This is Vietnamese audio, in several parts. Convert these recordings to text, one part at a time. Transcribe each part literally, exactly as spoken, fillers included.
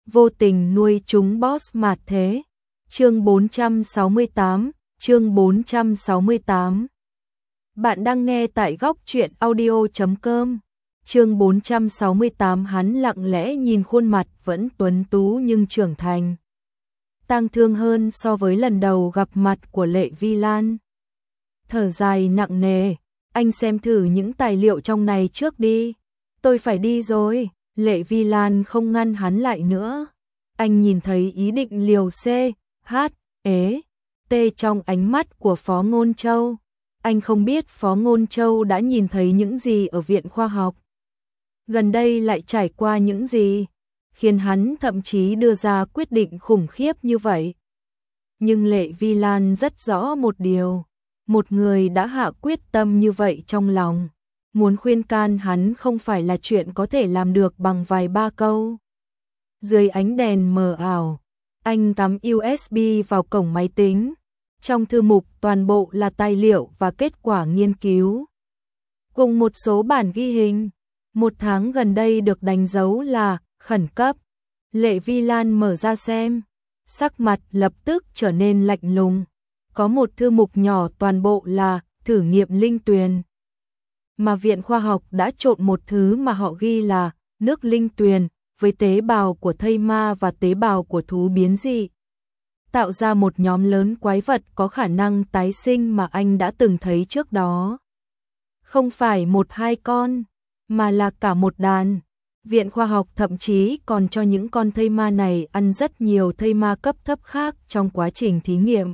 vô tình nuôi chúng boss mạt thế. Chương bốn trăm sáu mươi tám, chương bốn trăm sáu mươi tám. Bạn đang nghe tại góc truyện audio chấm com. Chương bốn trăm sáu mươi tám. Hắn lặng lẽ nhìn khuôn mặt vẫn tuấn tú nhưng trưởng thành, tang thương hơn so với lần đầu gặp mặt của Lệ Vi Lan. Thở dài nặng nề, anh xem thử những tài liệu trong này trước đi. Tôi phải đi rồi. Lệ Vi Lan không ngăn hắn lại nữa. Anh nhìn thấy ý định liều C, H, ế, T trong ánh mắt của Phó Ngôn Châu. Anh không biết Phó Ngôn Châu đã nhìn thấy những gì ở Viện Khoa học. Gần đây lại trải qua những gì, khiến hắn thậm chí đưa ra quyết định khủng khiếp như vậy. Nhưng Lệ Vi Lan rất rõ một điều, một người đã hạ quyết tâm như vậy trong lòng, muốn khuyên can hắn không phải là chuyện có thể làm được bằng vài ba câu. Dưới ánh đèn mờ ảo, anh cắm u ét bê vào cổng máy tính. Trong thư mục toàn bộ là tài liệu và kết quả nghiên cứu, cùng một số bản ghi hình. Một tháng gần đây được đánh dấu là khẩn cấp. Lệ Vi Lan mở ra xem, sắc mặt lập tức trở nên lạnh lùng. Có một thư mục nhỏ toàn bộ là thử nghiệm linh tuyền, mà Viện Khoa học đã trộn một thứ mà họ ghi là nước linh tuyền với tế bào của thây ma và tế bào của thú biến dị, tạo ra một nhóm lớn quái vật có khả năng tái sinh mà anh đã từng thấy trước đó. Không phải một hai con, mà là cả một đàn. Viện Khoa học thậm chí còn cho những con thây ma này ăn rất nhiều thây ma cấp thấp khác trong quá trình thí nghiệm.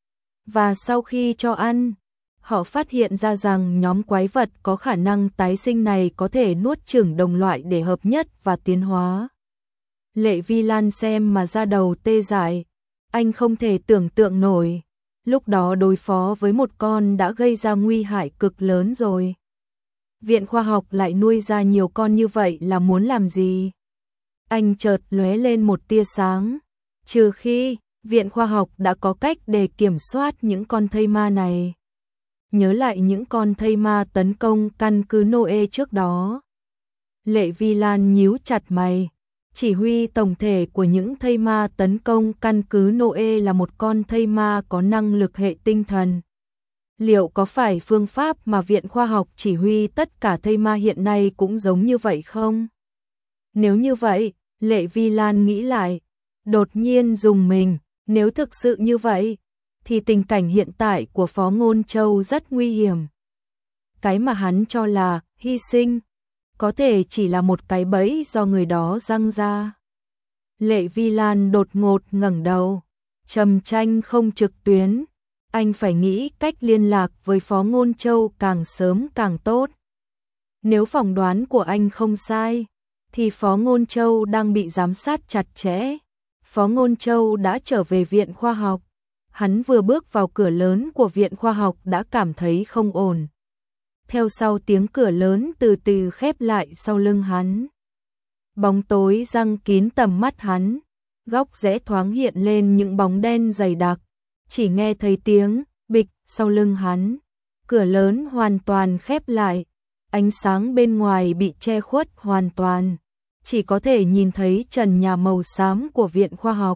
Và sau khi cho ăn, họ phát hiện ra rằng nhóm quái vật có khả năng tái sinh này có thể nuốt chửng đồng loại để hợp nhất và tiến hóa. Lệ Vi Lan xem mà da đầu tê dại. Anh không thể tưởng tượng nổi, lúc đó đối phó với một con đã gây ra nguy hại cực lớn rồi. Viện Khoa học lại nuôi ra nhiều con như vậy là muốn làm gì? Anh chợt lóe lên một tia sáng. Trừ khi Viện Khoa học đã có cách để kiểm soát những con thây ma này. Nhớ lại những con thây ma tấn công căn cứ Noe trước đó. Lệ Vi Lan nhíu chặt mày. Chỉ huy tổng thể của những thây ma tấn công căn cứ Noe là một con thây ma có năng lực hệ tinh thần. Liệu có phải phương pháp mà Viện Khoa học chỉ huy tất cả thây ma hiện nay cũng giống như vậy không? Nếu như vậy, Lệ Vi Lan nghĩ lại, đột nhiên rùng mình. Nếu thực sự như vậy, thì tình cảnh hiện tại của Phó Ngôn Châu rất nguy hiểm. Cái mà hắn cho là hy sinh, có thể chỉ là một cái bẫy do người đó răng ra. Lệ Vi Lan đột ngột ngẩng đầu. Trầm tranh không trực tuyến. Anh phải nghĩ cách liên lạc với Phó Ngôn Châu càng sớm càng tốt. Nếu phỏng đoán của anh không sai, thì Phó Ngôn Châu đang bị giám sát chặt chẽ. Phó Ngôn Châu đã trở về Viện Khoa học. Hắn vừa bước vào cửa lớn của Viện Khoa học đã cảm thấy không ổn. Theo sau tiếng cửa lớn từ từ khép lại sau lưng hắn. Bóng tối giăng kín tầm mắt hắn. Góc rẽ thoáng hiện lên những bóng đen dày đặc. Chỉ nghe thấy tiếng bịch sau lưng hắn. Cửa lớn hoàn toàn khép lại. Ánh sáng bên ngoài bị che khuất hoàn toàn. Chỉ có thể nhìn thấy trần nhà màu xám của Viện Khoa học.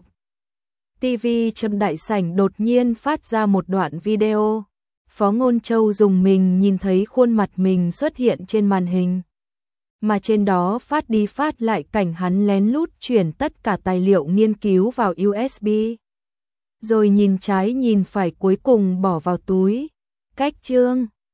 ti vi trong đại sảnh đột nhiên phát ra một đoạn video. Phó Ngôn Châu dùng mình nhìn thấy khuôn mặt mình xuất hiện trên màn hình. Mà trên đó phát đi phát lại cảnh hắn lén lút chuyển tất cả tài liệu nghiên cứu vào u ét bê. Rồi nhìn trái nhìn phải cuối cùng bỏ vào túi. Cách chương